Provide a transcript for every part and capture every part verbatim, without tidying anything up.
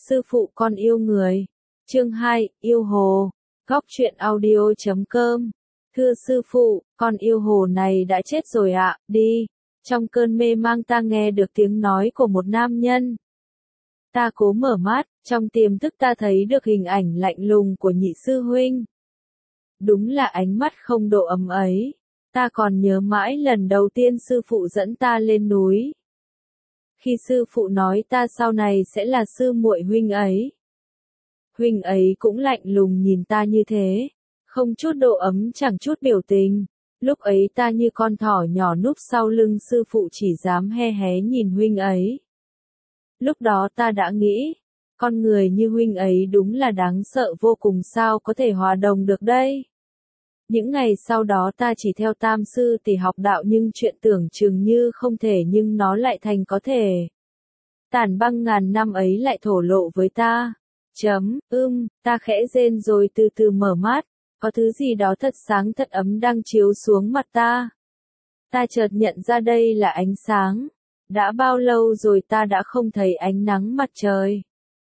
Sư phụ con yêu người. Chương hai, yêu hồ. Góc truyện audio chấm com. Thưa sư phụ, con yêu hồ này đã chết rồi ạ, đi. Trong cơn mê mang ta nghe được tiếng nói của một nam nhân. Ta cố mở mắt, trong tiềm thức ta thấy được hình ảnh lạnh lùng của nhị sư huynh. Đúng là ánh mắt không độ ấm ấy. Ta còn nhớ mãi lần đầu tiên sư phụ dẫn ta lên núi. Khi sư phụ nói ta sau này sẽ là sư muội huynh ấy. Huynh ấy cũng lạnh lùng nhìn ta như thế, không chút độ ấm chẳng chút biểu tình. Lúc ấy ta như con thỏ nhỏ núp sau lưng sư phụ chỉ dám he hé nhìn huynh ấy. Lúc đó ta đã nghĩ, con người như huynh ấy đúng là đáng sợ vô cùng, sao có thể hòa đồng được đây. Những ngày sau đó ta chỉ theo tam sư tỷ học đạo, nhưng chuyện tưởng chừng như không thể nhưng nó lại thành có thể. Tản băng ngàn năm ấy lại thổ lộ với ta. Chấm, ưm, ta khẽ rên rồi từ từ mở mắt, có thứ gì đó thật sáng thật ấm đang chiếu xuống mặt ta. Ta chợt nhận ra đây là ánh sáng. Đã bao lâu rồi ta đã không thấy ánh nắng mặt trời.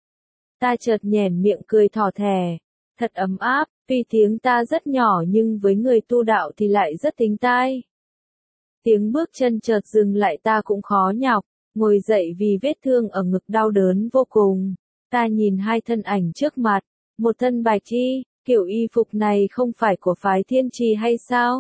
Ta chợt nhoẻn miệng cười thỏ thẻ, thật ấm áp, tuy tiếng ta rất nhỏ nhưng với người tu đạo thì lại rất thính tai. Tiếng bước chân chợt dừng lại, ta cũng khó nhọc, ngồi dậy vì vết thương ở ngực đau đớn vô cùng. Ta nhìn hai thân ảnh trước mặt, một thân bạch y, kiểu y phục này không phải của phái Thiên Trì hay sao?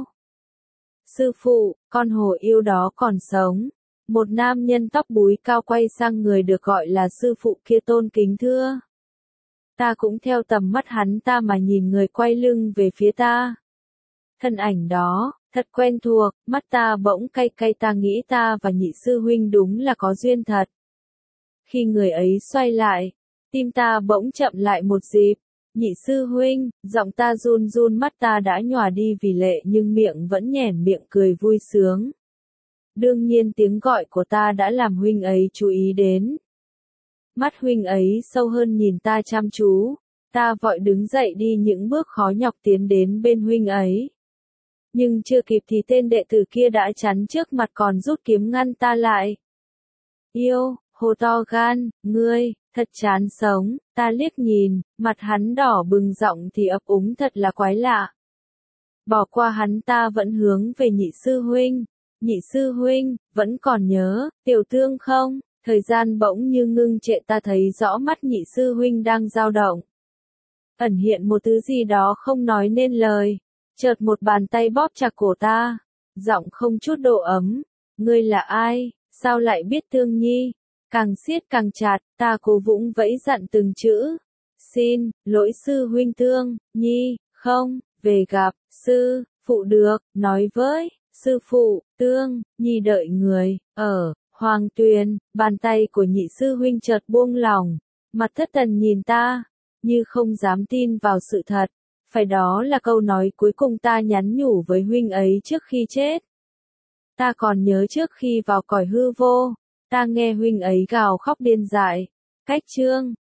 Sư phụ, con hồ yêu đó còn sống. Một nam nhân tóc búi cao quay sang người được gọi là sư phụ kia tôn kính thưa. Ta cũng theo tầm mắt hắn ta mà nhìn người quay lưng về phía ta. Thân ảnh đó, thật quen thuộc, mắt ta bỗng cay cay, ta nghĩ ta và nhị sư huynh đúng là có duyên thật. Khi người ấy xoay lại, tim ta bỗng chậm lại một dịp. Nhị sư huynh, giọng ta run run, mắt ta đã nhòa đi vì lệ nhưng miệng vẫn nhoẻn miệng cười vui sướng. Đương nhiên tiếng gọi của ta đã làm huynh ấy chú ý đến. Mắt huynh ấy sâu hơn nhìn ta chăm chú. Ta vội đứng dậy đi những bước khó nhọc tiến đến bên huynh ấy. Nhưng chưa kịp thì tên đệ tử kia đã chắn trước mặt còn rút kiếm ngăn ta lại. Yêu, hồ to gan, ngươi, thật chán sống. Ta liếc nhìn, mặt hắn đỏ bừng, giọng thì ấp úng thật là quái lạ. Bỏ qua hắn ta vẫn hướng về nhị sư huynh. Nhị sư huynh, vẫn còn nhớ, tiểu thương không? Thời gian bỗng như ngưng trệ, ta thấy rõ mắt nhị sư huynh đang dao động. Ẩn hiện một thứ gì đó không nói nên lời. Chợt một bàn tay bóp chặt cổ ta. Giọng không chút độ ấm. Ngươi là ai? Sao lại biết Thương Nhi? Càng siết càng chặt, ta cố vũng vẫy dặn từng chữ. Xin, lỗi sư huynh Thương Nhi, không, về gặp, sư, phụ được, nói với. Sư phụ, Tương Nhi đợi người, ở, Hoàng Tuyền. Bàn tay của nhị sư huynh chợt buông lỏng, mặt thất thần nhìn ta, như không dám tin vào sự thật. Phải đó là câu nói cuối cùng ta nhắn nhủ với huynh ấy trước khi chết. Ta còn nhớ trước khi vào cõi hư vô, ta nghe huynh ấy gào khóc điên dại. Cách chương